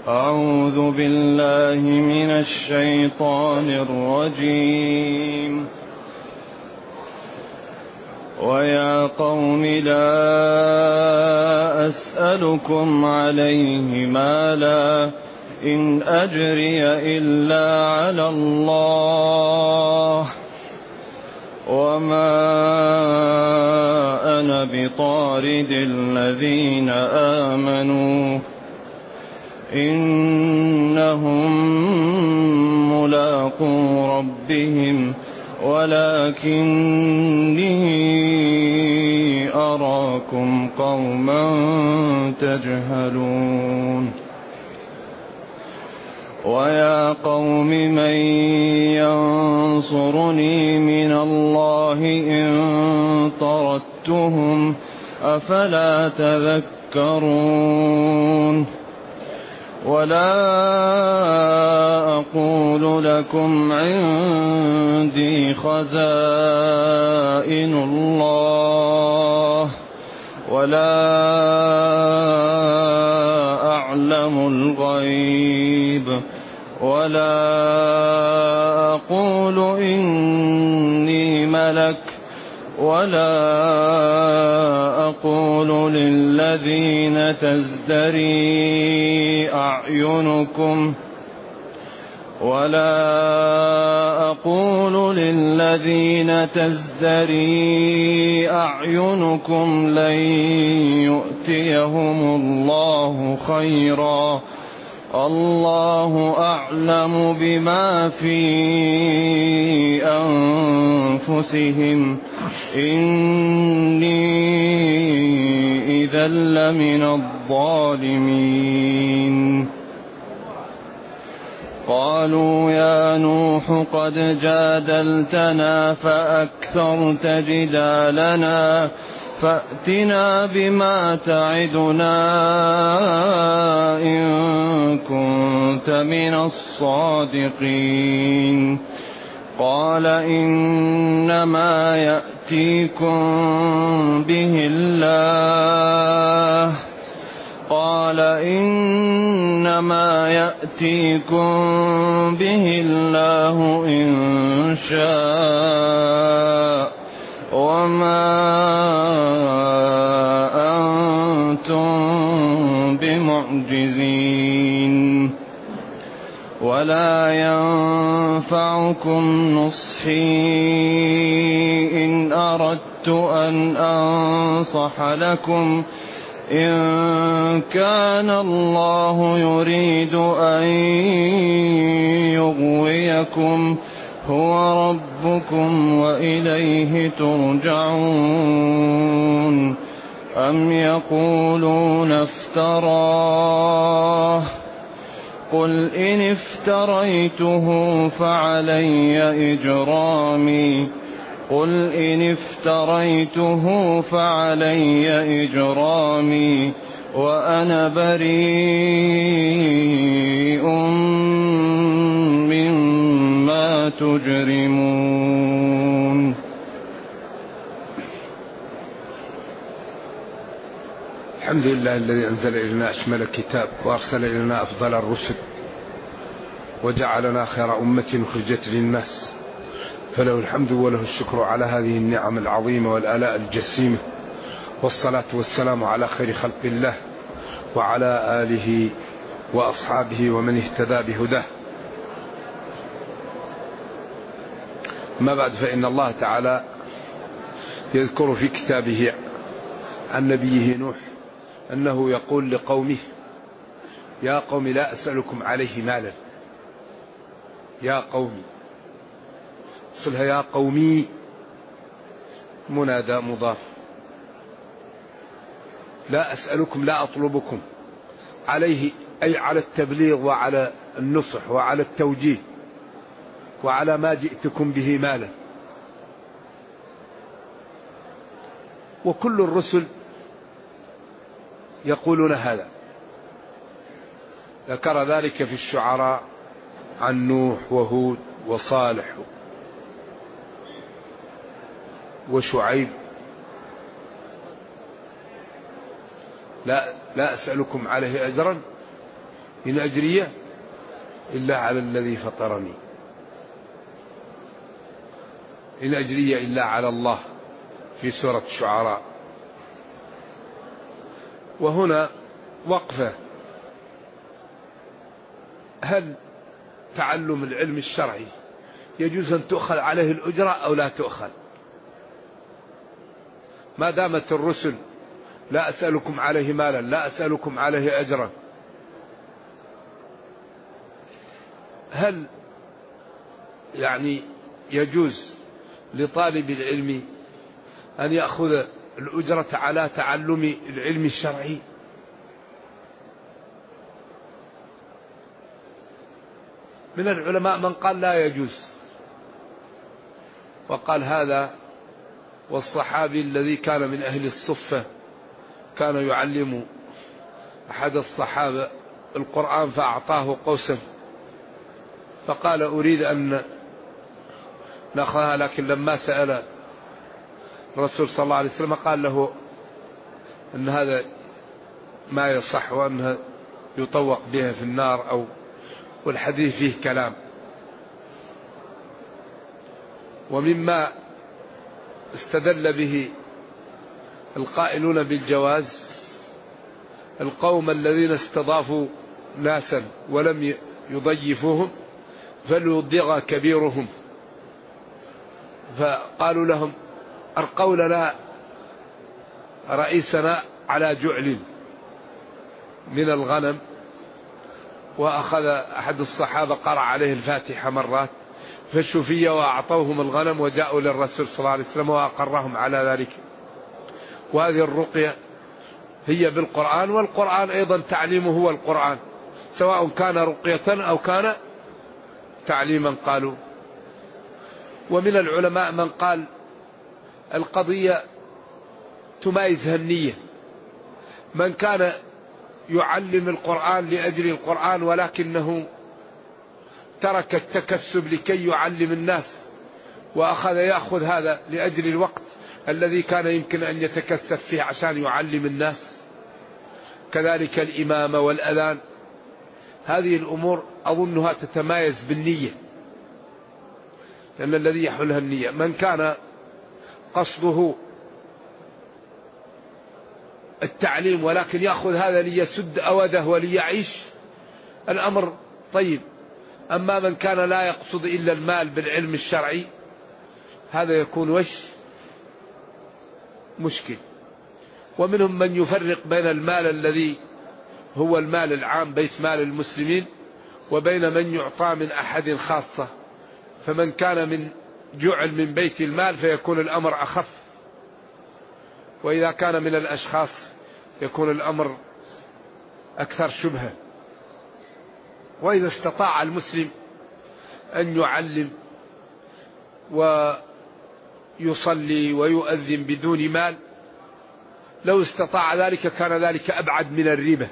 أعوذ بالله من الشيطان الرجيم. ويا قوم لا أسألكم عليه مالا إن أجري إلا على الله وما أنا بطارد الذين آمنوا إنهم ملاقو ربهم ولكني أراكم قوما تجهلون. ويا قوم من ينصرني من الله إن طردتهم أفلا تذكرون. ولا أقول لكم عندي خزائن الله ولا أعلم الغيب ولا أقول إني ملك ولا أقول للذين تزدري أعينكم لن يؤتيهم الله خيرا الله أعلم بما في أنفسهم إني إذا لمن الظالمين. قالوا يا نوح قد جادلتنا فأكثرت جدالنا فأتنا بما تعدنا إن كنت من الصادقين. قال إنما يأتيكم به الله إن شاء وما أنتم بمعجزين. ولا ينفعكم نصحي إن أردت أن أنصح لكم إن كان الله يريد أن يغويكم هو ربكم وإليه ترجعون. أم يقولون افتراه قل إن افتريته فعلي إجرامي وأنا بريء مما تجرمون. الحمد لله الذي أنزل إلينا أشمل الكتاب وأرسل إلينا أفضل الرسل وجعلنا خير أمة أخرجت للناس، فله الحمد وله الشكر على هذه النعم العظيمة والآلاء الجسيمة، والصلاة والسلام على خير خلق الله وعلى آله وأصحابه ومن اهتدى بهداه. ما بعد، فإن الله تعالى يذكر في كتابه عن نبيه نوح أنه يقول لقومه يا قوم لا أسألكم عليه مالا. يا قومي، صلها يا قومي منادى مضاف. لا أسألكم لا أطلبكم عليه، أي على التبليغ وعلى النصح وعلى التوجيه وعلى ما جئتكم به مالا. وكل الرسل يقولون هذا. ذكر ذلك في الشعراء عن نوح وهود وصالح وشعيب. لا أسألكم عليه أجرا إن أجري إلا على الذي فطرني، إن أجري إلا على الله في سورة الشعراء. وهنا وقفة: هل تعلم العلم الشرعي يجوز أن تؤخذ عليه الأجرة أو لا تؤخذ؟ ما دامت الرسل لا أسألكم عليه مالا، لا أسألكم عليه أجرا، هل يعني يجوز لطالب العلم أن يأخذ الأجرة على تعلم العلم الشرعي؟ من العلماء من قال لا يجوز، وقال هذا والصحابي الذي كان من أهل الصفة كان يعلم أحد الصحابة القرآن فأعطاه قوسا فقال أريد أن نأخذها، لكن لما سأل الرسول صلى الله عليه وسلم قال له أن هذا ما يصح وأنها يطوق بها في النار، أو والحديث فيه كلام. ومما استدل به القائلون بالجواز القوم الذين استضافوا ناسا ولم يضيفوهم فليضغ كبيرهم، فقالوا لهم أرقوا لنا رئيسنا على جعل من الغنم، وأخذ أحد الصحابة قرأ عليه الفاتحة مرات فشفي وأعطوهم الغنم وجاءوا للرسول صلى الله عليه وسلم وأقرهم على ذلك. وهذه الرقية هي بالقرآن، والقرآن أيضا تعليمه هو القرآن، سواء كان رقية أو كان تعليما قالوا. ومن العلماء من قال القضية تمايزها النية، من كان يعلم القرآن لأجل القرآن ولكنه ترك التكسب لكي يعلم الناس وأخذ يأخذ هذا لأجل الوقت الذي كان يمكن أن يتكسب فيه عشان يعلم الناس، كذلك الإمامة والأذان، هذه الأمور أظنها تتمايز بالنية، لأن الذي يحلها النية. من كان قصده التعليم ولكن يأخذ هذا ليسد أوده وليعيش، الأمر طيب. أما من كان لا يقصد إلا المال بالعلم الشرعي هذا يكون مشكل. ومنهم من يفرق بين المال الذي هو المال العام بيت مال المسلمين وبين من يعطى من أحد خاصة، فمن كان من جعل من بيت المال فيكون الأمر أخف، وإذا كان من الأشخاص يكون الأمر أكثر شبهة. وإذا استطاع المسلم أن يعلم ويصلي ويؤذن بدون مال، لو استطاع ذلك كان ذلك أبعد من الربا.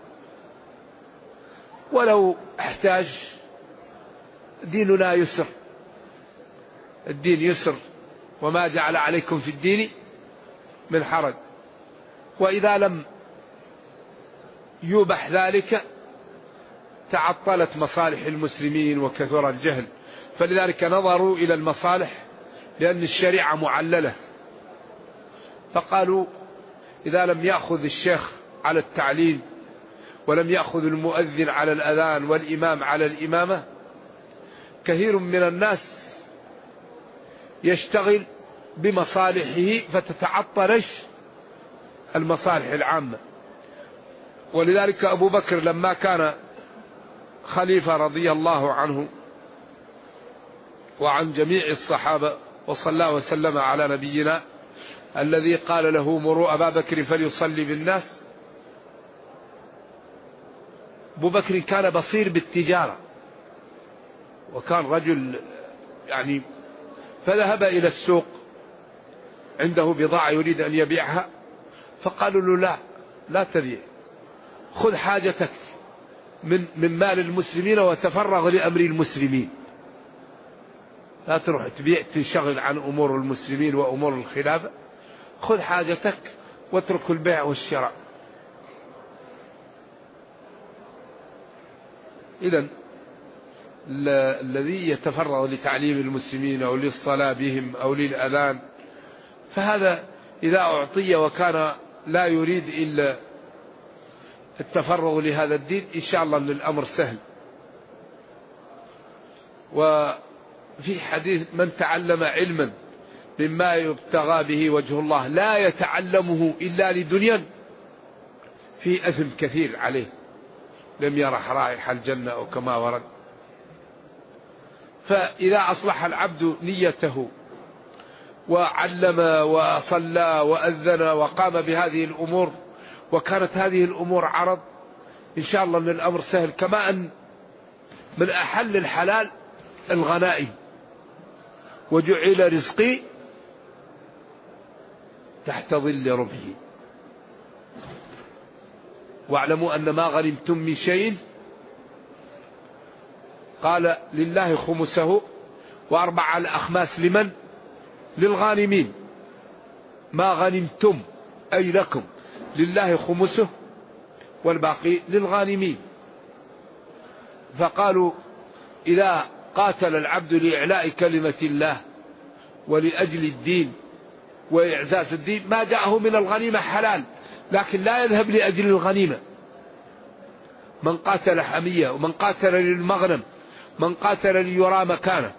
ولو احتاج، ديننا يسر، الدين يسر وما جعل عليكم في الدين من حرج. وإذا لم يوبح ذلك تعطلت مصالح المسلمين وكثر الجهل، فلذلك نظروا إلى المصالح لأن الشريعة معللة، فقالوا إذا لم يأخذ الشيخ على التعليم ولم يأخذ المؤذن على الأذان والإمام على الإمامة، كثير من الناس يشتغل بمصالحه فتتعطل المصالح العامة. ولذلك أبو بكر لما كان خليفة رضي الله عنه وعن جميع الصحابة وصلى وسلم على نبينا الذي قال له مروا أبا بكر فليصلي بالناس، أبو بكر كان بصير بالتجارة وكان رجل يعني، فذهب إلى السوق عنده بضاعة يريد أن يبيعها، فقالوا له لا تبيع، خذ حاجتك من مال المسلمين وتفرغ لأمر المسلمين، لا تروح تبيع تنشغل عن أمور المسلمين وأمور الخلافة، خذ حاجتك واترك البيع والشراء. إذن الذي يتفرغ لتعليم المسلمين أو للصلاة بهم أو للأذان، فهذا إذا أعطي وكان لا يريد إلا التفرغ لهذا الدين إن شاء الله أن الأمر سهل. وفي حديث: من تعلم علما مما يبتغى به وجه الله لا يتعلمه إلا لدنيا في أثم كثير عليه لم يرح رائحة الجنة أو كما ورد. فإذا أصلح العبد نيته وعلم وصلى وأذن وقام بهذه الأمور، وكانت هذه الأمور عرض، إن شاء الله أن الأمر سهل. كما أن من أحل الحلال الغنائم، وجعل رزقي تحت ظل رمحي، واعلموا أن ما غنمتم من شيء قال لله خمسه وأربع الأخماس لمن؟ للغانمين. ما غنمتم أي لكم، لله خمسه والباقي للغانمين. فقالوا إذا قاتل العبد لإعلاء كلمة الله ولأجل الدين وإعزاز الدين، ما جاءه من الغنيمة حلال، لكن لا يذهب لأجل الغنيمة. من قاتل حمية، ومن قاتل للمغنم، من قاتل ليرى مكانه.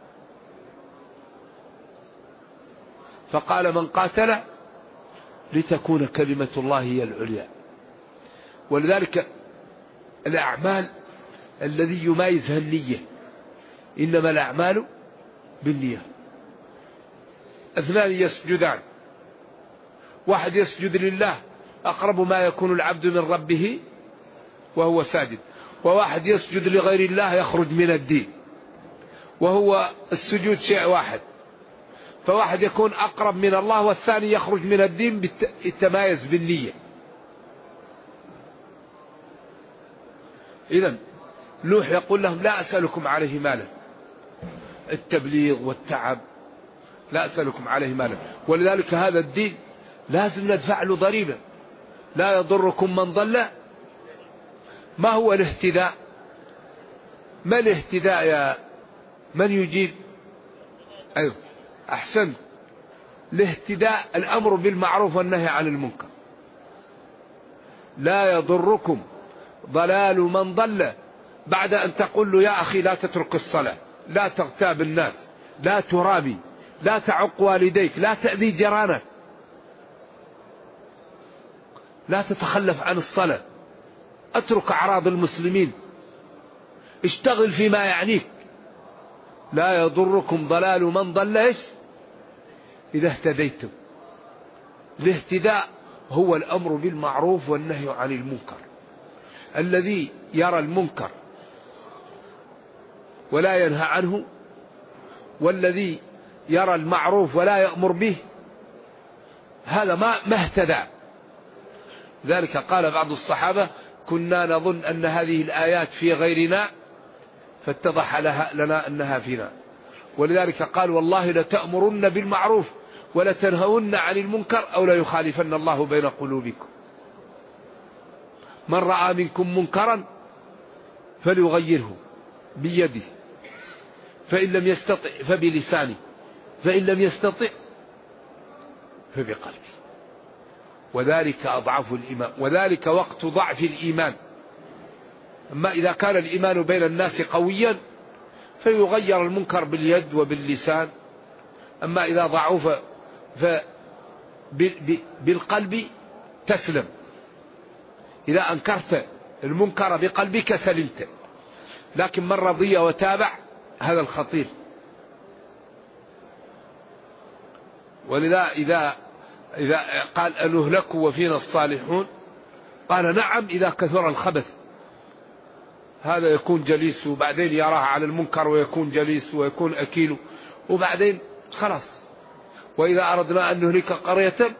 فقال: من قاتل لتكون كلمة الله هي العليا. ولذلك الأعمال الذي يميزها النية، إنما الأعمال بالنية. اثنان يسجدان، واحد يسجد لله أقرب ما يكون العبد من ربه وهو ساجد، وواحد يسجد لغير الله يخرج من الدين، وهو السجود شيء واحد. فواحد يكون أقرب من الله والثاني يخرج من الدين بالتمايز بالنية. إذن نوح يقول لهم: لا أسألكم عليه مالا، التبليغ والتعب لا أسألكم عليه مالا. ولذلك هذا الدين لازم ندفع له ضريبة. لا يضركم من ضل. ما هو الاهتداء؟ ما الاهتداء يا من يجيب؟ أيوه أحسن. الاهتداء الأمر بالمعروف والنهي عن المنكر. لا يضركم ضلال من ضل، بعد أن تقول له: يا أخي لا تترك الصلاة، لا تغتاب الناس، لا ترابي، لا تعق والديك، لا تأذي جيرانك، لا تتخلف عن الصلاة، اترك أعراض المسلمين، اشتغل فيما يعنيك. لا يضركم ضلال من ضل إيش؟ إذا اهتديتم. الاهتداء هو الأمر بالمعروف والنهي عن المنكر. الذي يرى المنكر ولا ينهى عنه، والذي يرى المعروف ولا يأمر به، هذا ما اهتدى. ذلك قال بعض الصحابة: كنا نظن أن هذه الآيات في غيرنا فاتضح لنا أنها فينا. ولذلك قال: والله لتأمرن بالمعروف ولتنهون عن المنكر أو لا يخالفن الله بين قلوبكم. من رأى منكم منكرا فليغيره بيده، فإن لم يستطع فبلسانه، فإن لم يستطع فبقلبه، وذلك أضعف الإيمان، وذلك وقت ضعف الإيمان. أما إذا كان الإيمان بين الناس قويا فيغير المنكر باليد وباللسان. أما إذا ضعف فبالقلب تسلم. إذا أنكرت المنكر بقلبك سلمت، لكن من رضي وتابع هذا الخطير. ولذا إذا قال: أنهلك وفينا الصالحون، قال: نعم إذا كثر الخبث. هذا يكون جليس وبعدين يراه على المنكر ويكون جليس ويكون أكيل، وبعدين خلاص. وإذا أردنا أن نهلك قرية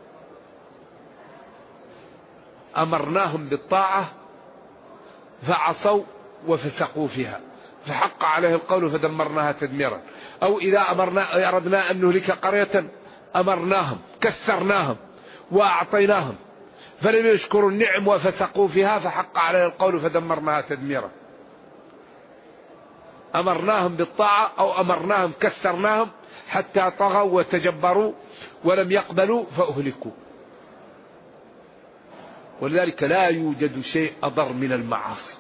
أمرناهم بالطاعة فعصوا وفسقوا فيها فحق عليه القول فدمرناها تدميرا. أو إذا أردنا أن نهلك قرية أمرناهم كسرناهم وأعطيناهم فلم يشكروا النعم وفسقوا فيها فحق عليه القول فدمرناها تدميرا. أمرناهم بالطاعة أو أمرناهم كسرناهم حتى طغوا وتجبروا ولم يقبلوا فأهلكوا. ولذلك لا يوجد شيء أضر من المعاصي.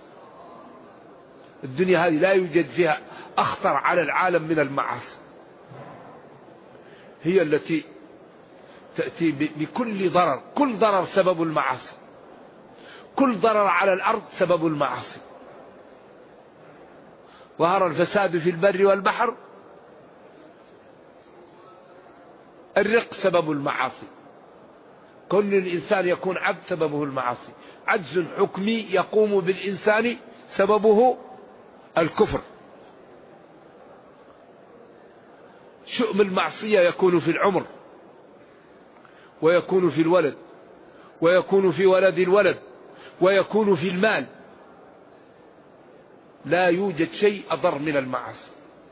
الدنيا هذه لا يوجد فيها أخطر على العالم من المعاصي، هي التي تأتي بكل ضرر. كل ضرر سبب المعاصي، كل ضرر على الأرض سبب المعاصي. ظهر الفساد في البر والبحر، الرق سبب المعاصي. كل الإنسان يكون عبد سببه المعاصي. عجز حكمي يقوم بالإنسان سببه الكفر. شؤم المعصية يكون في العمر، ويكون في الولد، ويكون في ولد الولد، ويكون في المال. لا يوجد شيء أضر من المعاصي،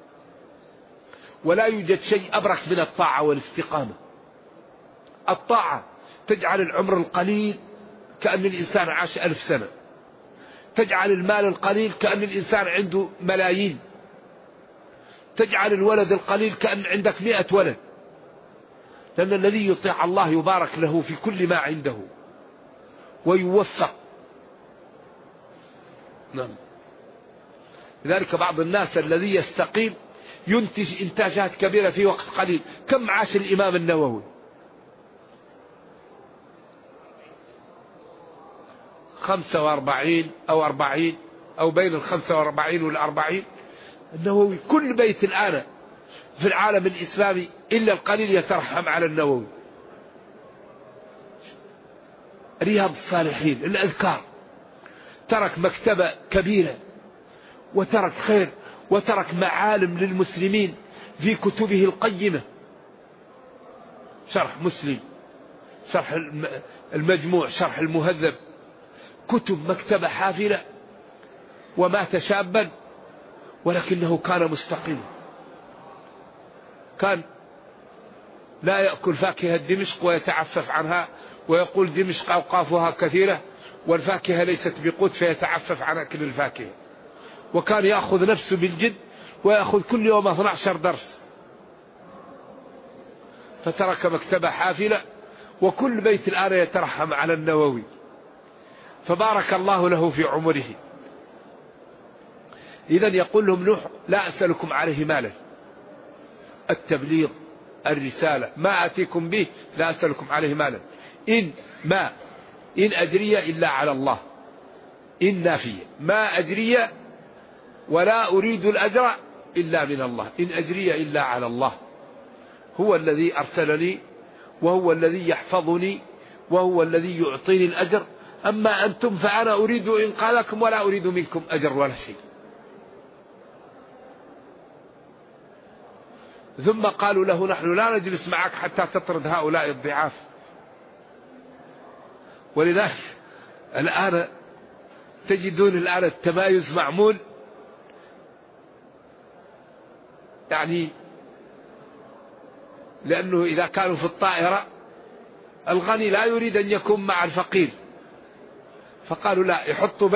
ولا يوجد شيء أبرك من الطاعة والاستقامة. الطاعة تجعل العمر القليل كأن الإنسان عاش 1000 سنة، تجعل المال القليل كأن الإنسان عنده ملايين، تجعل الولد القليل كأن عندك 100 ولد. لأن الذي يطيع الله يبارك له في كل ما عنده ويوفق. نعم. لذلك بعض الناس الذي يستقيم ينتج إنتاجات كبيرة في وقت قليل. كم عاش الإمام النووي؟ 45 أو 40 أو بين 45 وال40. النووي كل بيت الآن في العالم الإسلامي إلا القليل يترحم على النووي. رياض الصالحين، الأذكار، ترك مكتبة كبيرة وترك خير وترك معالم للمسلمين في كتبه القيمة. شرح مسلم، شرح المجموع، شرح المهذب، كتب مكتبة حافلة. ومات شابا ولكنه كان مستقيما. كان لا يأكل فاكهة دمشق ويتعفف عنها، ويقول دمشق أوقافها كثيرة والفاكهة ليست بقوت، فيتعفف عن أكل الفاكهة. وكان يأخذ نفسه بالجد ويأخذ كل يوم 12 درس. فترك مكتبة حافلة، وكل بيت الآن يترحم على النووي. فبارك الله له في عمره. إذن يقول لهم نوح: لا أسألكم عليه مالا، التبليغ، الرسالة، ما أتيكم به لا أسألكم عليه مالا، إن أجري إلا على الله. إن نافية، ما أجري ولا أريد الأجر إلا من الله. إن أجري إلا على الله، هو الذي أرسلني، وهو الذي يحفظني، وهو الذي يعطيني الأجر. أما أنتم فأنا أريد إنقاذكم ولا أريد منكم أجر ولا شيء. ثم قالوا له: نحن لا نجلس معك حتى تطرد هؤلاء الضعاف. ولذلك الآن تجدون الآن التمايز معمول، يعني لأنه إذا كانوا في الطائرة الغني لا يريد أن يكون مع الفقير، فقالوا لا، يحطوا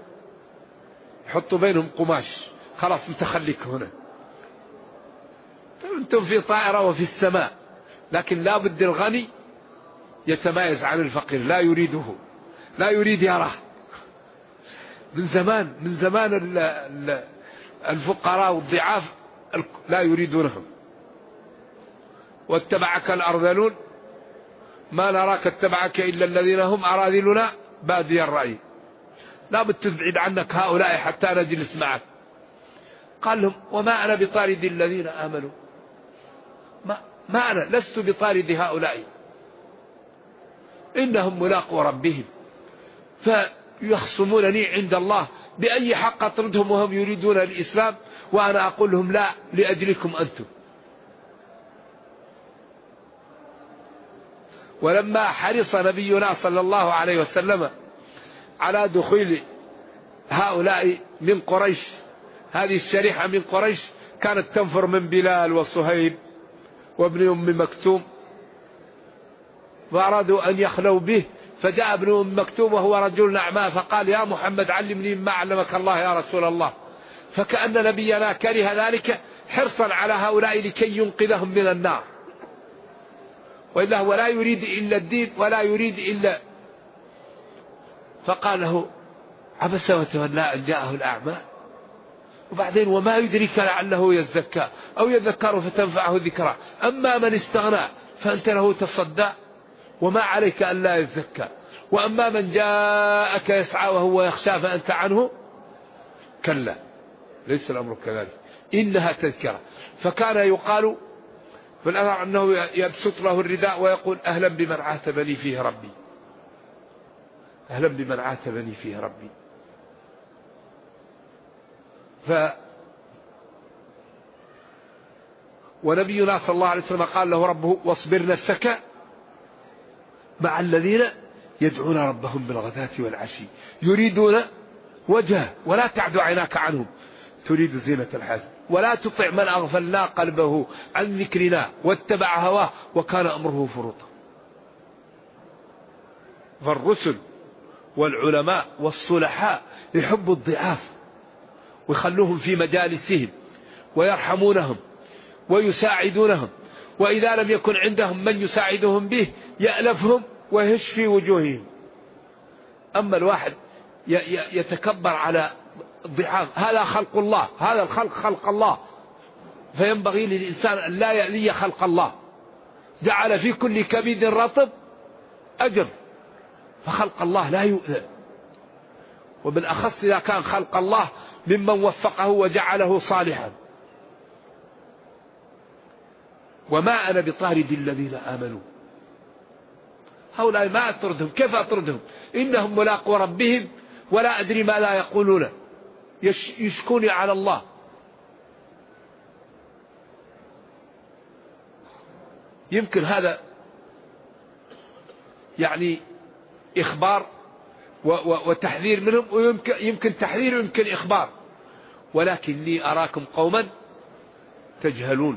بينهم قماش، خلاص انت خليك هنا، انتم في طائرة وفي السماء. لكن لا بد الغني يتمايز عن الفقير، لا يريده، لا يريد يراه. من زمان الفقراء والضعاف لا يريدونهم. واتبعك الأرذلون ما نراك اتبعك إلا الذين هم أراذلنا بادي الرأي. لا بد تبعد عنك هؤلاء حتى نجلس معك. قال لهم: وما أنا بطارد الذين آمنوا، ما أنا لست بطارد هؤلاء، إنهم ملاقوا ربهم فيخصمونني عند الله. بأي حق أطردهم وهم يريدون الإسلام وأنا أقول لهم لا، لأجلكم أنتم. ولما حرص نبينا صلى الله عليه وسلم على دخول هؤلاء من قريش، هذه الشريحة من قريش كانت تنفر من بلال وصهيب وابن أم مكتوم، وأرادوا أن يخلوا به. فجاء ابن أم مكتوم وهو رجل أعمى، فقال: يا محمد علمني مما علمك الله يا رسول الله. فكأن نبينا كره ذلك حرصا على هؤلاء لكي ينقذهم من النار، وإلا هو لا يريد إلا الدين ولا يريد إلا. فقال له عبس وتولى أن جاءه الأعمى. وبعدين وما يدريك لعله يزكى أو يذكر فتنفعه الذكرى، أما من استغنى فأنت له تصدى وما عليك ألا يزكى، وأما من جاءك يسعى وهو يخشى فأنت عنه كلا ليس الأمر كذلك، إنها تذكرة. فكان يقال في الأثر أنه يبسط له الرداء ويقول أهلا بمن عاتبني فيه ربي، أهلا بمن عاتبني فيه ربي. ونبينا صلى الله عليه وسلم قال له ربه واصبر نفسك مع الذين يدعون ربهم بالغداة والعشي يريدون وجهه ولا تعد عيناك عنهم تريد زينة الحياة، ولا تطع من أغفلنا قلبه عن ذكرنا واتبع هواه وكان أمره فرطا. فالرسل والعلماء والصلحاء يحبوا الضعاف ويخلوهم في مجالسهم ويرحمونهم ويساعدونهم، وإذا لم يكن عندهم من يساعدهم به يألفهم ويهش في وجوههم. أما الواحد يتكبر على الضعاف، هذا خلق الله، هذا الخلق خلق الله، فينبغي للإنسان أن لا يألي خلق الله. جعل في كل كبد رطب أجر، فخلق الله لا يؤذى، وبالأخص إذا كان خلق الله ممن وفقه وجعله صالحا. وما أنا بطارد الذين آمنوا، هؤلاء ما أطردهم، كيف أطردهم؟ إنهم ملاقوا ربهم ولا أدري ما لا يقولون، يشكوني على الله. يمكن هذا يعني إخبار وتحذير منهم، ويمكن تحذير ويمكن إخبار، ولكني أراكم قوما تجهلون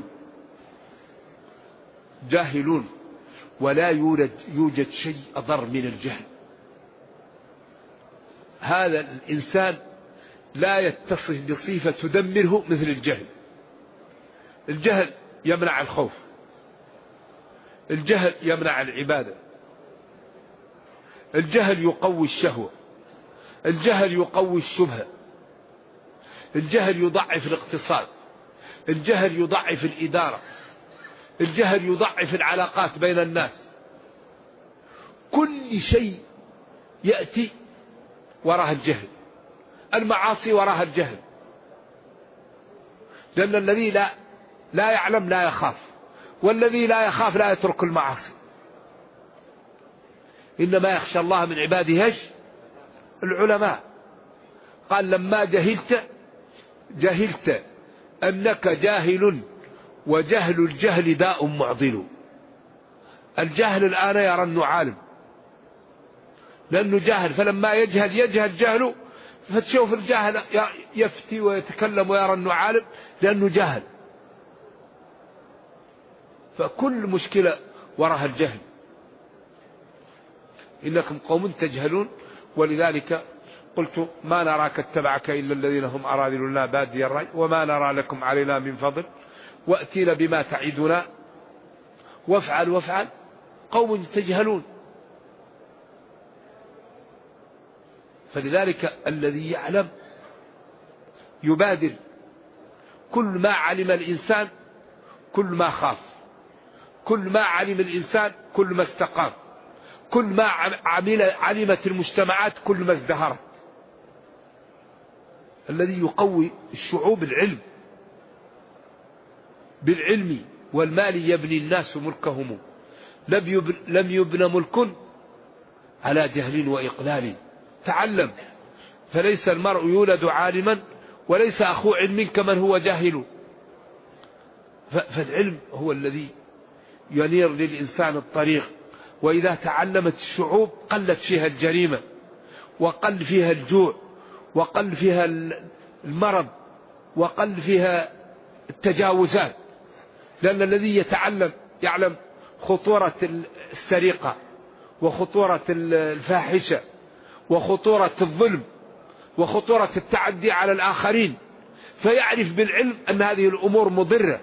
جاهلون، ولا يوجد شيء أضر من الجهل. هذا الإنسان لا يتصف بصفة تدمره مثل الجهل. الجهل يمنع الخوف، الجهل يمنع العبادة، الجهل يقوي الشهوة، الجهل يقوي الشبهة، الجهل يضعف الاقتصاد، الجهل يضعف الإدارة، الجهل يضعف العلاقات بين الناس. كل شيء يأتي وراها الجهل، المعاصي وراها الجهل، لأن الذي لا يعلم لا يخاف، والذي لا يخاف لا يترك المعاصي. إنما يخشى الله من عباده العلماء. قال لما جهلت أنك جاهل، وجهل الجهل داء معضل. الجهل الآن يرى أنه عالم لأنه جاهل، فلما يجهل جهله، فتشوف الجاهل يفتي ويتكلم ويرى أنه عالم لأنه جاهل. فكل مشكلة وراها الجهل. إنكم قوم تجهلون، ولذلك قلت ما نراك اتبعك إلا الذين هم أراذلنا بادي الرأي وما نرى لكم علينا من فضل وأتينا بما تعدنا وافعل قوم تجهلون. فلذلك الذي يعلم يبادر، كل ما علم الإنسان كل ما خاف، كل ما علم الإنسان كل ما استقام، كل ما علمت المجتمعات كل ما ازدهرت. الذي يقوي الشعوب العلم، بالعلم والمال يبني الناس ملكهم، لم يبن ملك على جهل وإقلال. تعلم، فليس المرء يولد عالما وليس أخو علم كمن هو جاهل. فالعلم هو الذي ينير للإنسان الطريق. وإذا تعلمت الشعوب قلت فيها الجريمة، وقل فيها الجوع، وقل فيها المرض، وقل فيها التجاوزات. لأن الذي يعلم خطورة السرقة، وخطورة الفاحشة، وخطورة الظلم، وخطورة التعدي على الآخرين، فيعرف بالعلم أن هذه الأمور مضرة.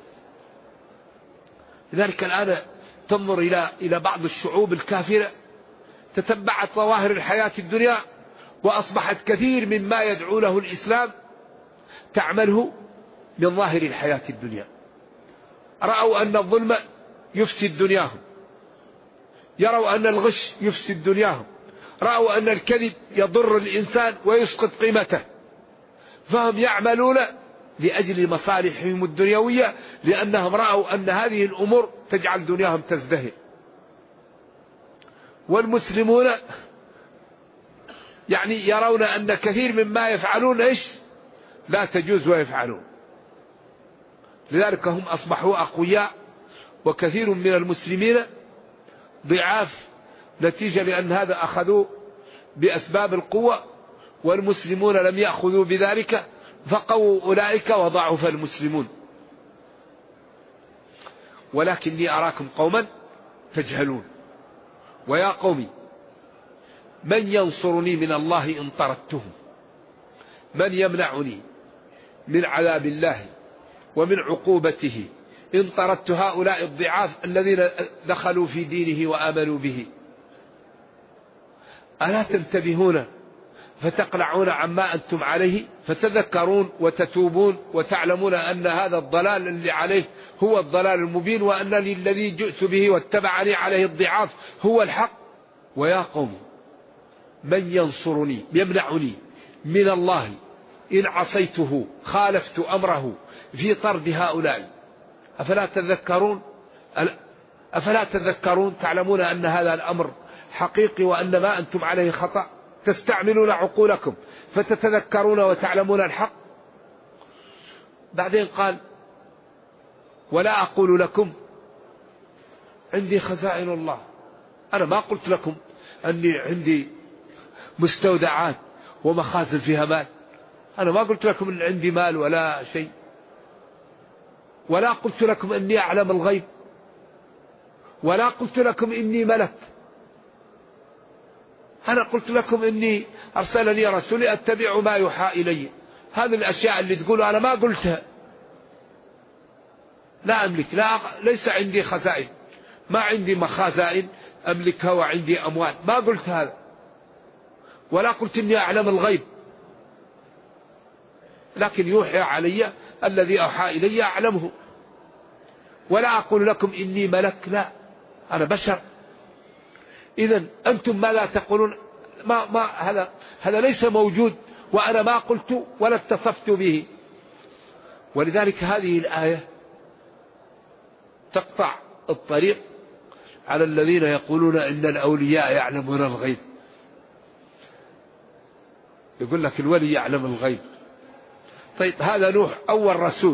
لذلك الآن تنظر إلى بعض الشعوب الكافرة تتبعت ظواهر الحياة الدنيا، وأصبحت كثير مما يدعو له الإسلام تعمله من ظاهر الحياة الدنيا. رأوا أن الظلم يفسد دنياهم، يروا أن الغش يفسد دنياهم، رأوا أن الكذب يضر الإنسان ويسقط قيمته، فهم يعملون لأجل مصالحهم الدنيوية، لأنهم رأوا أن هذه الأمور تجعل دنياهم تزدهر. والمسلمون يعني يرون أن كثير مما يفعلون لا تجوز ويفعلون. لذلك هم أصبحوا أقوياء، وكثير من المسلمين ضعاف نتيجة لأن هذا أخذوا بأسباب القوة، والمسلمون لم يأخذوا بذلك فقووا أولئك وضعف المسلمون. ولكني أراكم قوما تجهلون. ويا قومي من ينصرني من الله إن طردتهم؟ من يمنعني من عذاب الله ومن عقوبته إن طردت هؤلاء الضعاف الذين دخلوا في دينه وآمنوا به؟ ألا تنتبهون فتقلعون عما أنتم عليه، فتذكرون وتتوبون وتعلمون أن هذا الضلال اللي عليه هو الضلال المبين، وأنني الذي جئت به واتبعني عليه الضعاف هو الحق. ويا قوم من ينصرني يمنعني من الله إن عصيته خالفت أمره في طرد هؤلاء؟ أفلا تذكرون تعلمون أن هذا الأمر حقيقي وأن ما أنتم عليه خطأ؟ تستعملون عقولكم فتتذكرون وتعلمون الحق. بعدين قال ولا أقول لكم عندي خزائن الله. أنا ما قلت لكم أني عندي مستودعات ومخازن فيها مال، أنا ما قلت لكم أن عندي مال ولا شيء، ولا قلت لكم أني أعلم الغيب، ولا قلت لكم إني ملك. أنا قلت لكم إني أرسلني رسولي أتبع ما يوحى إلي. هذه الأشياء اللي تقولوا أنا ما قلتها. لا أملك، ليس عندي خزائن، ما عندي مخازائن أملكها وعندي أموال، ما قلت هذا. ولا قلت إني أعلم الغيب، لكن يوحى علي الذي أوحى إلي أعلمه. ولا أقول لكم إني ملك، لا أنا بشر. إذن أنتم ما لا تقولون هذا ليس موجود، وأنا ما قلت ولا اتصفت به. ولذلك هذه الآية تقطع الطريق على الذين يقولون إن الأولياء يعلمون الغيب. يقول لك الولي يعلم الغيب. طيب هذا نوح أول رسول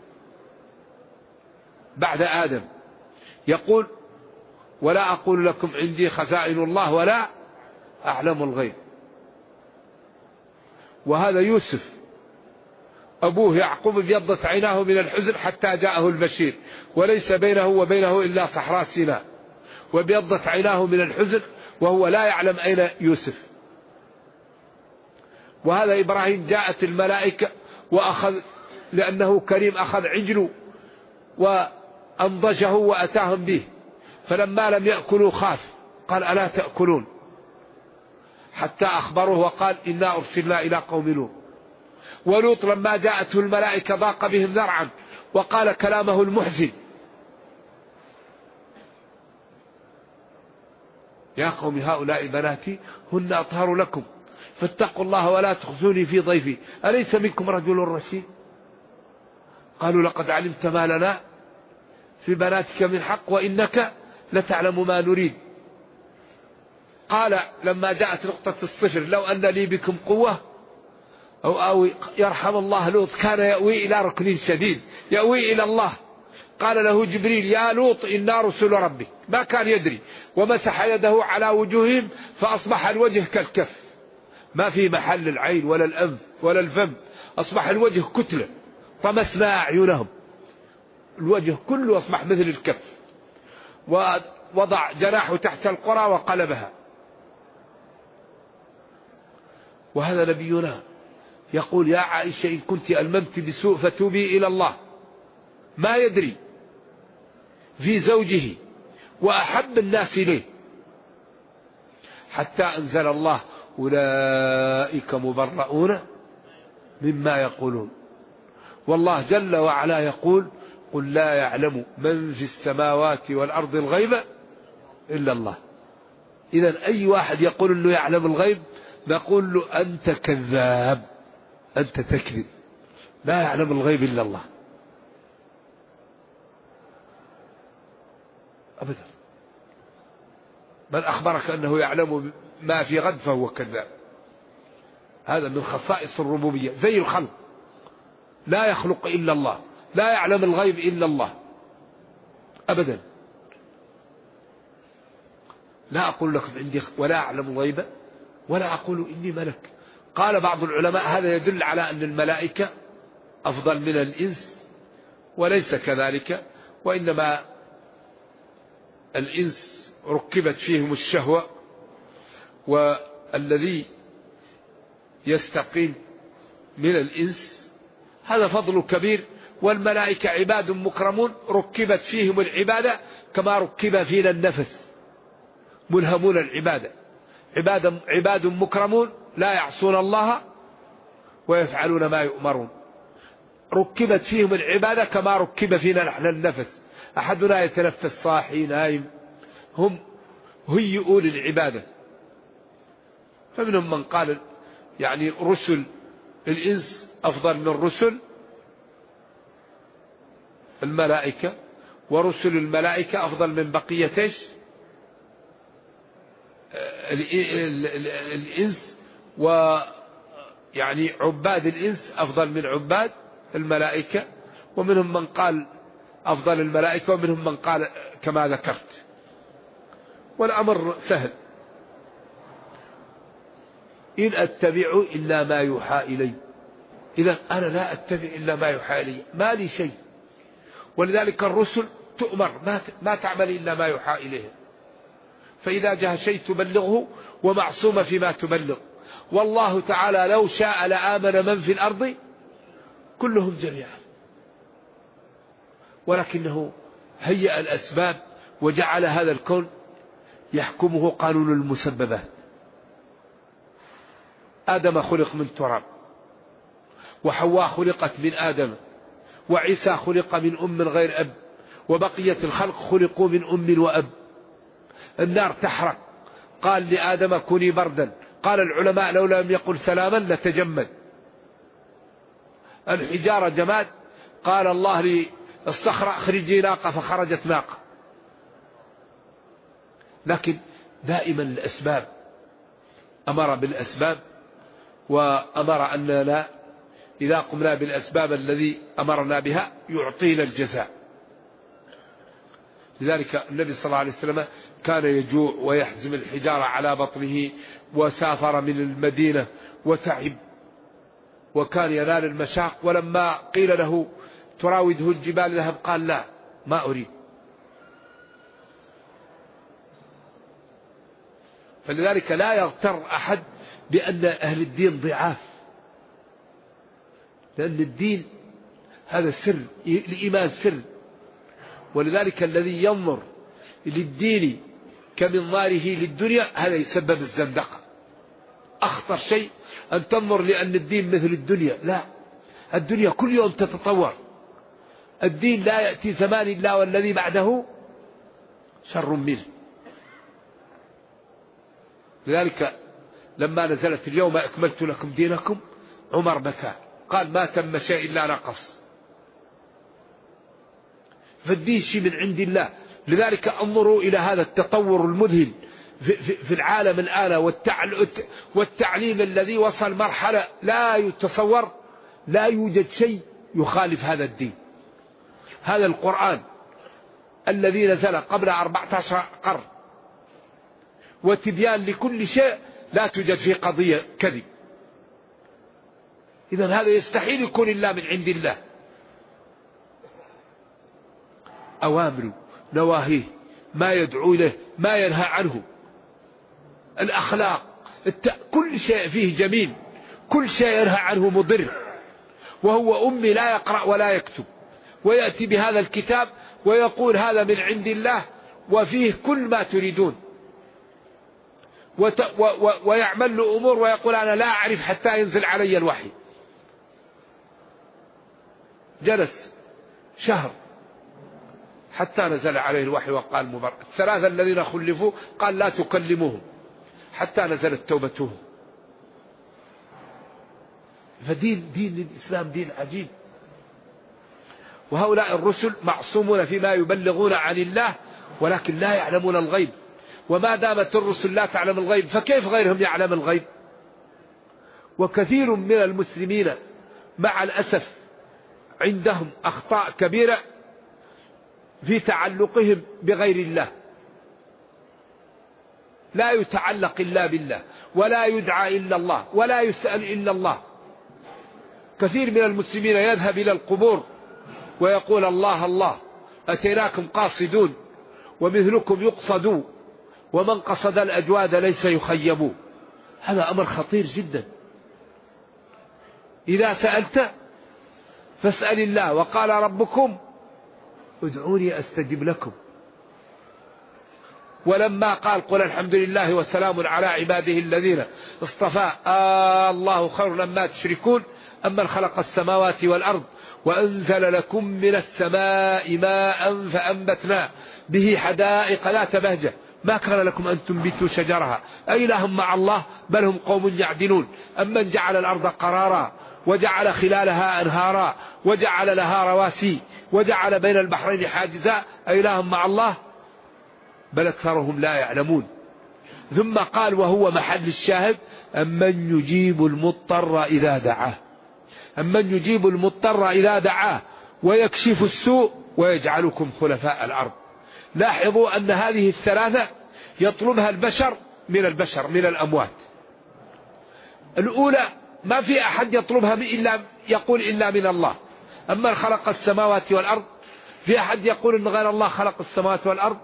بعد آدم يقول ولا أقول لكم عندي خزائن الله ولا أعلم الغيب. وهذا يوسف أبوه يعقوب ابيضت عيناه من الحزن حتى جاءه البشير وليس بينه وبينه إلا صحراء سيناء، وابيضت عيناه من الحزن وهو لا يعلم أين يوسف. وهذا إبراهيم جاءت الملائكة وأخذ لأنه كريم أخذ عجله وأنضجه وأتاهم به، فلما لم يأكلوا خاف قال ألا تأكلون، حتى أخبروه وقال إنا أرسلنا إلى قوم لوط. ولوط لما جاءته الملائكة ضاق بهم ذرعا وقال كلامه المحزن يا قوم هؤلاء بناتي هن أطهر لكم فاتقوا الله ولا تخزوني في ضيفي أليس منكم رجل رشيد؟ قالوا لقد علمت ما لنا في بناتك من حق وإنك لتعلم ما نريد. قال لما جاءت نقطة الصفر لو أن لي بكم قوة أو يرحم الله لوط كان يأوي إلى ركن شديد يأوي إلى الله. قال له جبريل يا لوط إنا رسل ربك، ما كان يدري، ومسح يده على وجوههم فأصبح الوجه كالكف، ما في محل العين ولا الأنف ولا الفم، أصبح الوجه كتلة، طمسنا أعينهم، الوجه كله أصبح مثل الكف. ووضع جناحه تحت القرى وقلبها. وهذا نبينا يقول يا عائشة إن كنت ألممت بسوء فتوبي إلى الله، ما يدري في زوجه وأحب الناس إليه، حتى أنزل الله أولئك مبرؤون مما يقولون. والله جل وعلا يقول قل لا يعلم من في السماوات والأرض الغيب إلا الله. إذن أي واحد يقول أنه يعلم الغيب نقول له أنت كذاب، أنت تكذب، لا يعلم الغيب إلا الله أبدا. من أخبرك أنه يعلم ما في غد فهو كذاب. هذا من خصائص الربوبية، زي الخلق، لا يخلق إلا الله، لا يعلم الغيب إلا الله أبدا. لا أقول لكم عندي ولا أعلم الغيب ولا أقول إني ملك. قال بعض العلماء هذا يدل على أن الملائكة أفضل من الإنس، وليس كذلك، وإنما الإنس ركبت فيهم الشهوة، والذي يستقيم من الإنس هذا فضل كبير، والملائكة عباد مكرمون ركبت فيهم العبادة كما ركب فينا النفس، ملهمون العبادة، عباد مكرمون لا يعصون الله ويفعلون ما يؤمرون. ركبت فيهم العبادة كما ركب فينا نحن النفس، أحدنا يتنفس صاحي نايم، هم هيئوا للعبادة. فمنهم من قال يعني رسل الإنس أفضل من رسل الملائكة، ورسل الملائكة أفضل من بقية الإنس، ويعني عباد الإنس أفضل من عباد الملائكة. ومنهم من قال أفضل الملائكة، ومنهم من قال كما ذكرت. والأمر سهل، إن أتبع إلا ما يوحى إلي. إذا أنا لا أتبع إلا ما يوحى إلي، ما لي شيء. ولذلك الرسل تؤمر ما تعمل إلا ما يوحى إليه، فإذا جاء شيء تبلغه ومعصومة فيما تبلغ. والله تعالى لو شاء لآمن من في الأرض كلهم جميعا، ولكنه هيأ الأسباب وجعل هذا الكون يحكمه قانون المسببات. آدم خلق من تراب، وحواء خلقت من آدم، وعيسى خلق من أم غير أب، وبقية الخلق خلقوا من أم وأب. النار تحرق، قال لآدم كوني بردا، قال العلماء لو لم يقل سلاما لتجمد. الحجارة جماد، قال الله للصخرة اخرجي ناقة فخرجت ناقة. لكن دائما الأسباب، أمر بالأسباب، وأمر أننا إذا قمنا بالأسباب الذي أمرنا بها يعطينا الجزاء. لذلك النبي صلى الله عليه وسلم كان يجوع ويحزم الحجارة على بطنه، وسافر من المدينة وتعب وكان ينال المشاق، ولما قيل له تراوده الجبال ذهب قال لا ما أريد. فلذلك لا يغتر أحد بأن أهل الدين ضعاف، لأن الدين هذا سر، الإيمان سر. ولذلك الذي ينظر للدين كمنظاره للدنيا هذا يسبب الزندقة. أخطر شيء أن تنظر لأن الدين مثل الدنيا، لا، الدنيا كل يوم تتطور، الدين لا يأتي زمان إلا والذي بعده شر منه. لذلك لما نزلت اليوم أكملت لكم دينكم عمر بكى، قال ما تم شيء إلا نقص. فالدين شيء من عند الله. لذلك انظروا إلى هذا التطور المذهل في العالم الآن، والتعليم الذي وصل مرحلة لا يتصور، لا يوجد شيء يخالف هذا الدين. هذا القرآن الذي نزل قبل 14 قرن وتبيان لكل شيء، لا توجد فيه قضية كذب. إذن هذا يستحيل يكون إلا من عند الله. أوامره، نواهيه، ما يدعو إليه، ما ينهى عنه، الأخلاق، كل شيء فيه جميل، كل شيء ينهى عنه مضر، وهو أمي لا يقرأ ولا يكتب، ويأتي بهذا الكتاب ويقول هذا من عند الله وفيه كل ما تريدون، ويعمل له أمور ويقول أنا لا أعرف حتى ينزل علي الوحي. جلس شهر حتى نزل عليه الوحي وقال مبارك. الثلاثة الذين خلفوا قال لا تكلموهم حتى نزلت توبتهم. دين الإسلام دين عجيب. وهؤلاء الرسل معصومون فيما يبلغون عن الله، ولكن لا يعلمون الغيب. وما دامت الرسل لا تعلم الغيب فكيف غيرهم يعلم الغيب؟ وكثير من المسلمين مع الأسف عندهم أخطاء كبيرة في تعلقهم بغير الله، لا يتعلق إلا بالله، ولا يدعى إلا الله، ولا يسأل إلا الله. كثير من المسلمين يذهب إلى القبور ويقول الله الله أتيناكم قاصدون ومثلكم يقصدوا ومن قصد الأجواد ليس يخيبوا. هذا أمر خطير جدا. إذا سألت فاسأل الله، وقال ربكم ادعوني أستجب لكم. ولما قال قل الحمد لله وسلام على عباده الذين اصطفى الله خير لما تشركون أمن خلق السماوات والأرض وأنزل لكم من السماء ماء فأنبتنا به حدائق ذات بهجة ما كان لكم أن تنبتوا شجرها أإله مع الله بل هم قوم يعدلون. أمن جعل الأرض قرارا وجعل خلالها أنهارا وجعل لها رواسي وجعل بين البحرين حاجزا أإله مع الله بل أكثرهم لا يعلمون. ثم قال وهو محل الشاهد أمن يجيب المضطر إذا دعاه، أمن يجيب المضطر إذا دعاه ويكشف السوء ويجعلكم خلفاء الأرض. لاحظوا أن هذه الثلاثة يطلبها البشر من الأموات. الأولى ما في أحد يطلبها إلا يقول إلا من الله. أما خلق السماوات والأرض في أحد يقول إن غير الله خلق السماوات والأرض؟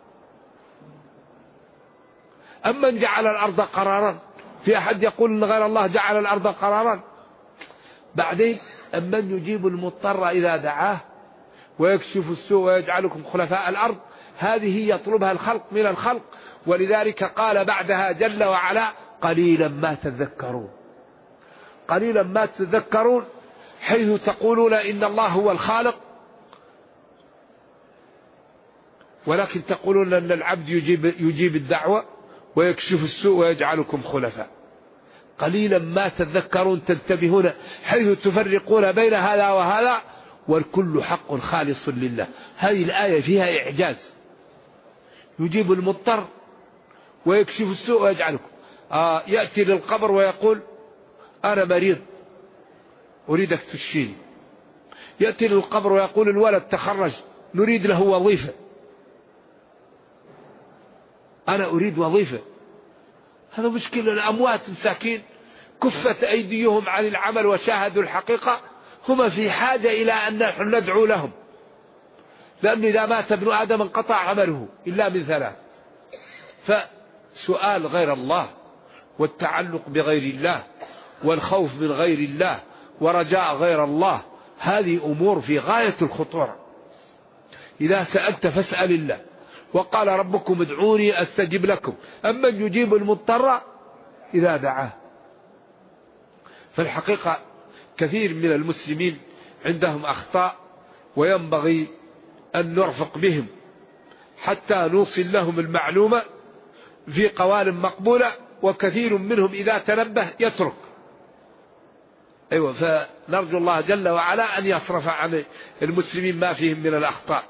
أما جعل الأرض قرارا في أحد يقول إن غير الله جعل الأرض قرارا؟ بعدين أمن يجيب المضطر إذا دعاه ويكشف السوء ويجعلكم خلفاء الأرض. هذه يطلبها الخلق من الخلق، ولذلك قال بعدها جل وعلا قليلا ما تذكرون. قليلا ما تذكرون حيث تقولون إن الله هو الخالق ولكن تقولون أن العبد يجيب الدعوة ويكشف السوء ويجعلكم خلفاء. قليلا ما تذكرون تنتبهون حيث تفرقون بين هذا وهذا والكل حق خالص لله. هذه الآية فيها إعجاز. يجيب المضطر ويكشف السوء ويجعلكم. يأتي للقبر ويقول أنا مريض أريدك تشفيني. يأتي للقبر ويقول الولد تخرج نريد له وظيفة، أنا أريد وظيفة. هذا مشكلة. الأموات مساكين كفت أيديهم عن العمل وشاهدوا الحقيقة، هم في حاجة إلى أن نحن ندعو لهم، لأن إذا مات ابن آدم انقطع عمله إلا من ثلاث. فسؤال غير الله والتعلق بغير الله والخوف من غير الله ورجاء غير الله هذه أمور في غاية الخطورة. إذا سألت فاسأل الله، وقال ربكم ادعوني أستجب لكم أمن يجيب المضطر إذا دعاه. فالحقيقة كثير من المسلمين عندهم أخطاء وينبغي أن نرفق بهم حتى نوصل لهم المعلومة في قوالب مقبولة. وكثير منهم إذا تنبه يترك. فنرجو الله جل وعلا أن يصرف عن المسلمين ما فيهم من الأخطاء.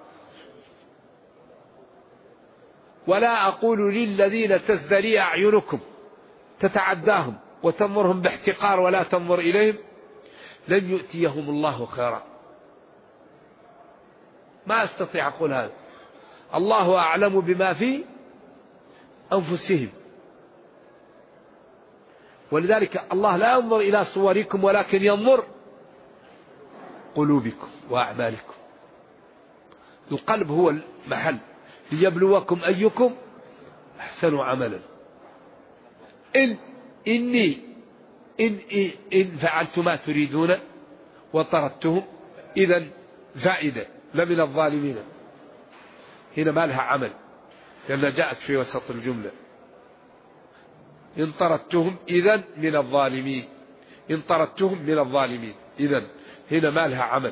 ولا أقول للذين تزدري أعينكم تتعداهم وتنظرهم باحتقار ولا تنظر إليهم لن يؤتيهم الله خيرا. ما أستطيع أقول هذا. الله أعلم بما في أنفسهم. ولذلك الله لا ينظر إلى صوركم ولكن ينظر قلوبكم وأعمالكم. القلب هو المحل ليبلوكم أيكم أحسن عملا. إني إن فعلت ما تريدون وطردتهم إذن زائدة لمن الظالمين. هنا ما لها عمل لأنها جاءت في وسط الجملة. إن طردتهم إذن من الظالمين، إن طردتهم من الظالمين، إذن هنا ما لها عمل.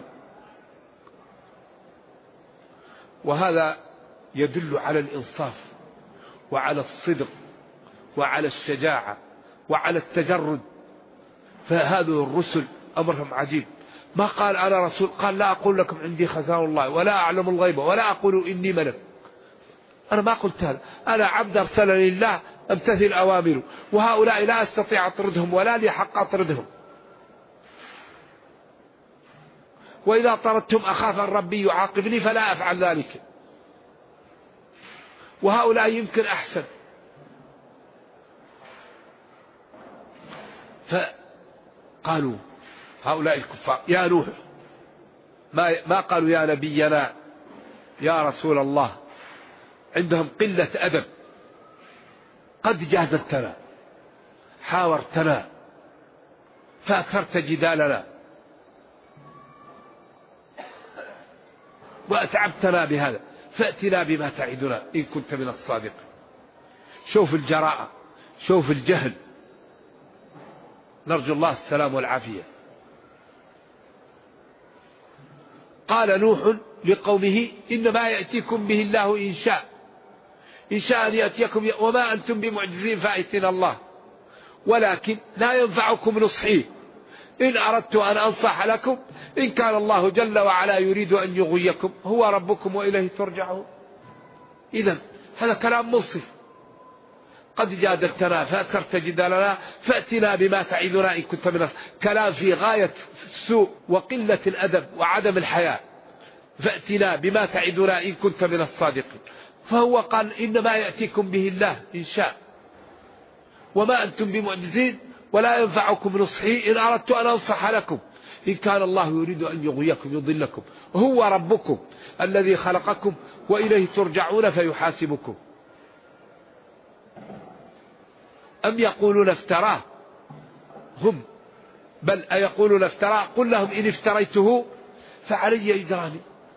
وهذا يدل على الإنصاف وعلى الصدق وعلى الشجاعة وعلى التجرد. فهذه الرسل أمرهم عجيب. ما قال أنا رسول، قال لا أقول لكم عندي خزائن الله ولا أعلم الغيب ولا أقول إني ملك. أنا ما قلت هذا، أنا عبد أرسلني الله أمتثل أوامره، وهؤلاء لا أستطيع أطردهم ولا لي حق أطردهم، وإذا طردتم أخاف أن ربي يعاقبني فلا أفعل ذلك، وهؤلاء يمكن أحسن. فقالوا هؤلاء الكفار يا نوح، ما قالوا يا نبينا يا رسول الله. عندهم قلة أدب. قد جادلتنا، حاورتنا، فأكثرت جدالنا، وأتعبتنا بهذا، فأتنا بما تعدنا إن كنت من الصادقين. شوف الجراءة، شوف الجهل. نرجو الله السلام والعافية. قال نوح لقومه إنما يأتيكم به الله إن شاء، إن شاء أن يأتيكم وما أنتم بمعجزين فأتنا الله، ولكن لا ينفعكم نصحي إن أردت أن أنصح لكم إن كان الله جل وعلا يريد أن يغويكم هو ربكم وإليه ترجعون. إذن هذا كلام منصف. قد جادلتنا فأكثرت جدالنا فأتنا بما تعدنا إن كنت من كلام في غاية السوء وقلة الأدب وعدم الحياء. فأتنا بما تعدنا إن كنت من الصادقين. فهو قال إنما يأتيكم به الله إن شاء وما أنتم بمعجزين ولا ينفعكم نصحي إن أردت أن أنصح لكم إن كان الله يريد أن يغويكم يضلكم هو ربكم الذي خلقكم وإليه ترجعون فيحاسبكم. أم يقولون افتراه هم، بل أيقولون افتراه قل لهم إن افتريته فعلي إجرامي،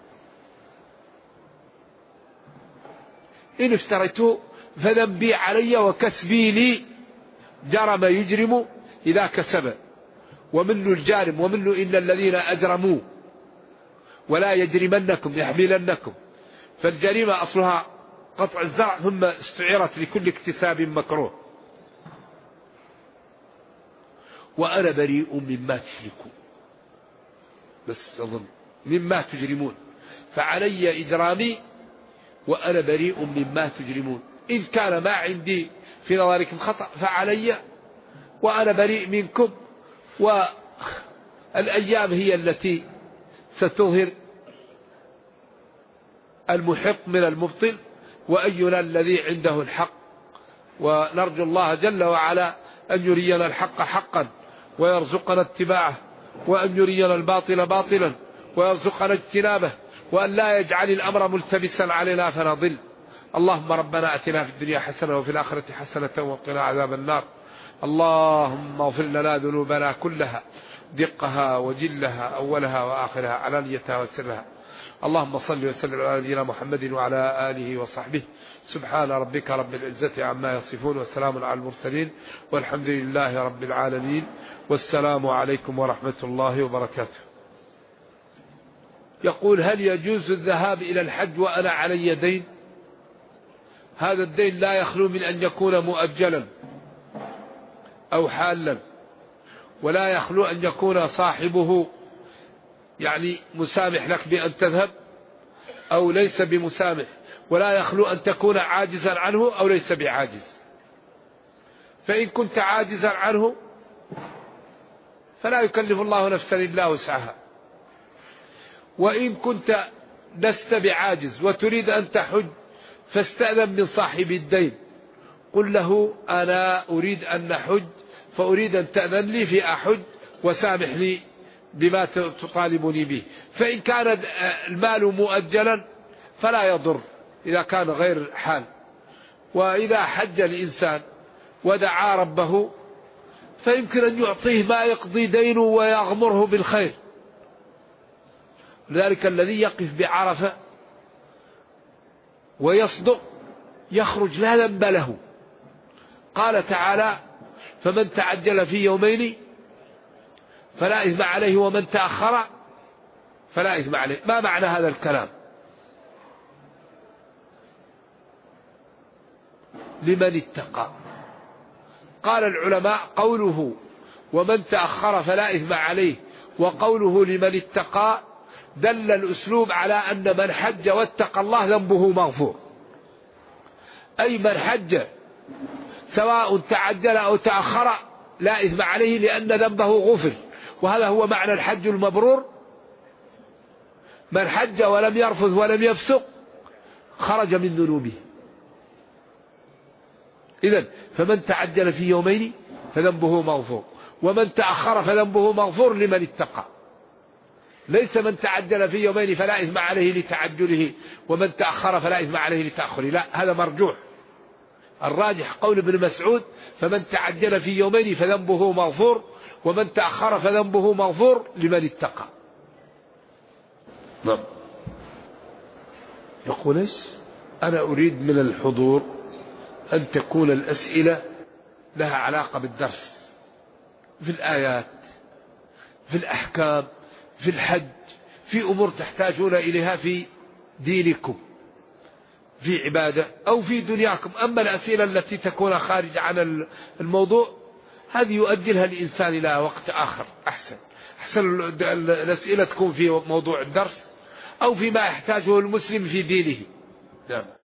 إن افتريته فذنبي علي وكسبي لي، جرم يجرم إذا كسب، ومنه الجارم ومنه إن الذين أجرموا ولا يجرمنكم يحملنكم. فالجريمة أصلها قطع الزرع ثم استعيرت لكل اكتساب مكروه. وأنا بريء مما تشركون، بس أظن مما تجرمون فعلي إجرامي وأنا بريء مما تجرمون. إن كان ما عندي في نظركم خطأ فعلي وأنا بريء منكم، والأيام هي التي ستظهر المحق من المبطل وأينا الذي عنده الحق. ونرجو الله جل وعلا أن يرينا الحق حقا ويرزقنا اتباعه، وأن يرينا الباطل باطلا ويرزقنا اجتنابه، وأن لا يجعل الأمر ملتبسا علينا فنضل. اللهم ربنا أتنا في الدنيا حسنة وفي الآخرة حسنة وقنا عذاب النار. اللهم اغفر لنا ذنوبنا كلها دقها وجلها أولها وآخرها علانيتها وسرها. اللهم صل وسلم على نبينا محمد وعلى آله وصحبه. سبحان ربك رب العزة عما يصفون وسلام على المرسلين والحمد لله رب العالمين، والسلام عليكم ورحمة الله وبركاته. يقول هل يجوز الذهاب إلى الحج وأنا علي دين؟ هذا الدين لا يخلو من أن يكون مؤجلا أو حالا، ولا يخلو أن يكون صاحبه يعني مسامح لك بأن تذهب أو ليس بمسامح، ولا يخلو أن تكون عاجزا عنه أو ليس بعاجز. فإن كنت عاجزا عنه فلا يكلف الله نفسا إلا وسعها، وإن كنت لست بعاجز وتريد أن تحج فاستأذن من صاحب الدين، قل له أنا أريد أن نحج فأريد أن تأذن لي في أحج وسامح لي بما تطالبني به. فإن كان المال مؤجلا فلا يضر إذا كان غير حال. وإذا حج الإنسان ودعا ربه فيمكن أن يعطيه ما يقضي دينه ويغمره بالخير. لذلك الذي يقف بعرفة ويصدق يخرج لا ذنب له. قال تعالى: فمن تعجل في يومين فلا إثم عليه ومن تأخر فلا إثم عليه. ما معنى هذا الكلام؟ لمن اتقى. قال العلماء: قوله ومن تأخر فلا إثم عليه وقوله لمن اتقى دل الأسلوب على أن من حج واتقى الله ذنبه مغفور. أي من حج سواء تعجل أو تأخر لا إثم عليه لأن ذنبه غفر. وهذا هو معنى الحج المبرور. من حج ولم يرفث ولم يفسق خرج من ذنوبه. إذن فمن تعجل في يومين فذنبه مغفور، ومن تأخر فذنبه مغفور لمن اتقى. ليس من تعجل في يومين فلا إثم عليه لتعجله ومن تأخر فلا إثم عليه لتأخره، لا، هذا مرجوح. الراجح قول ابن مسعود: فمن تعجل في يومين فذنبه مغفور ومن تأخر فذنبه مغفور لمن اتقى. نعم. يقول ايش؟ أنا أريد من الحضور أن تكون الأسئلة لها علاقة بالدرس، في الآيات، في الأحكام، في الحج، في أمور تحتاجون إليها في دينكم، في عبادة أو في دنياكم. أما الأسئلة التي تكون خارج عن الموضوع هذه يؤجلها الإنسان إلى وقت آخر. أحسن الأسئلة تكون في موضوع الدرس أو فيما يحتاجه المسلم في دينه. نعم.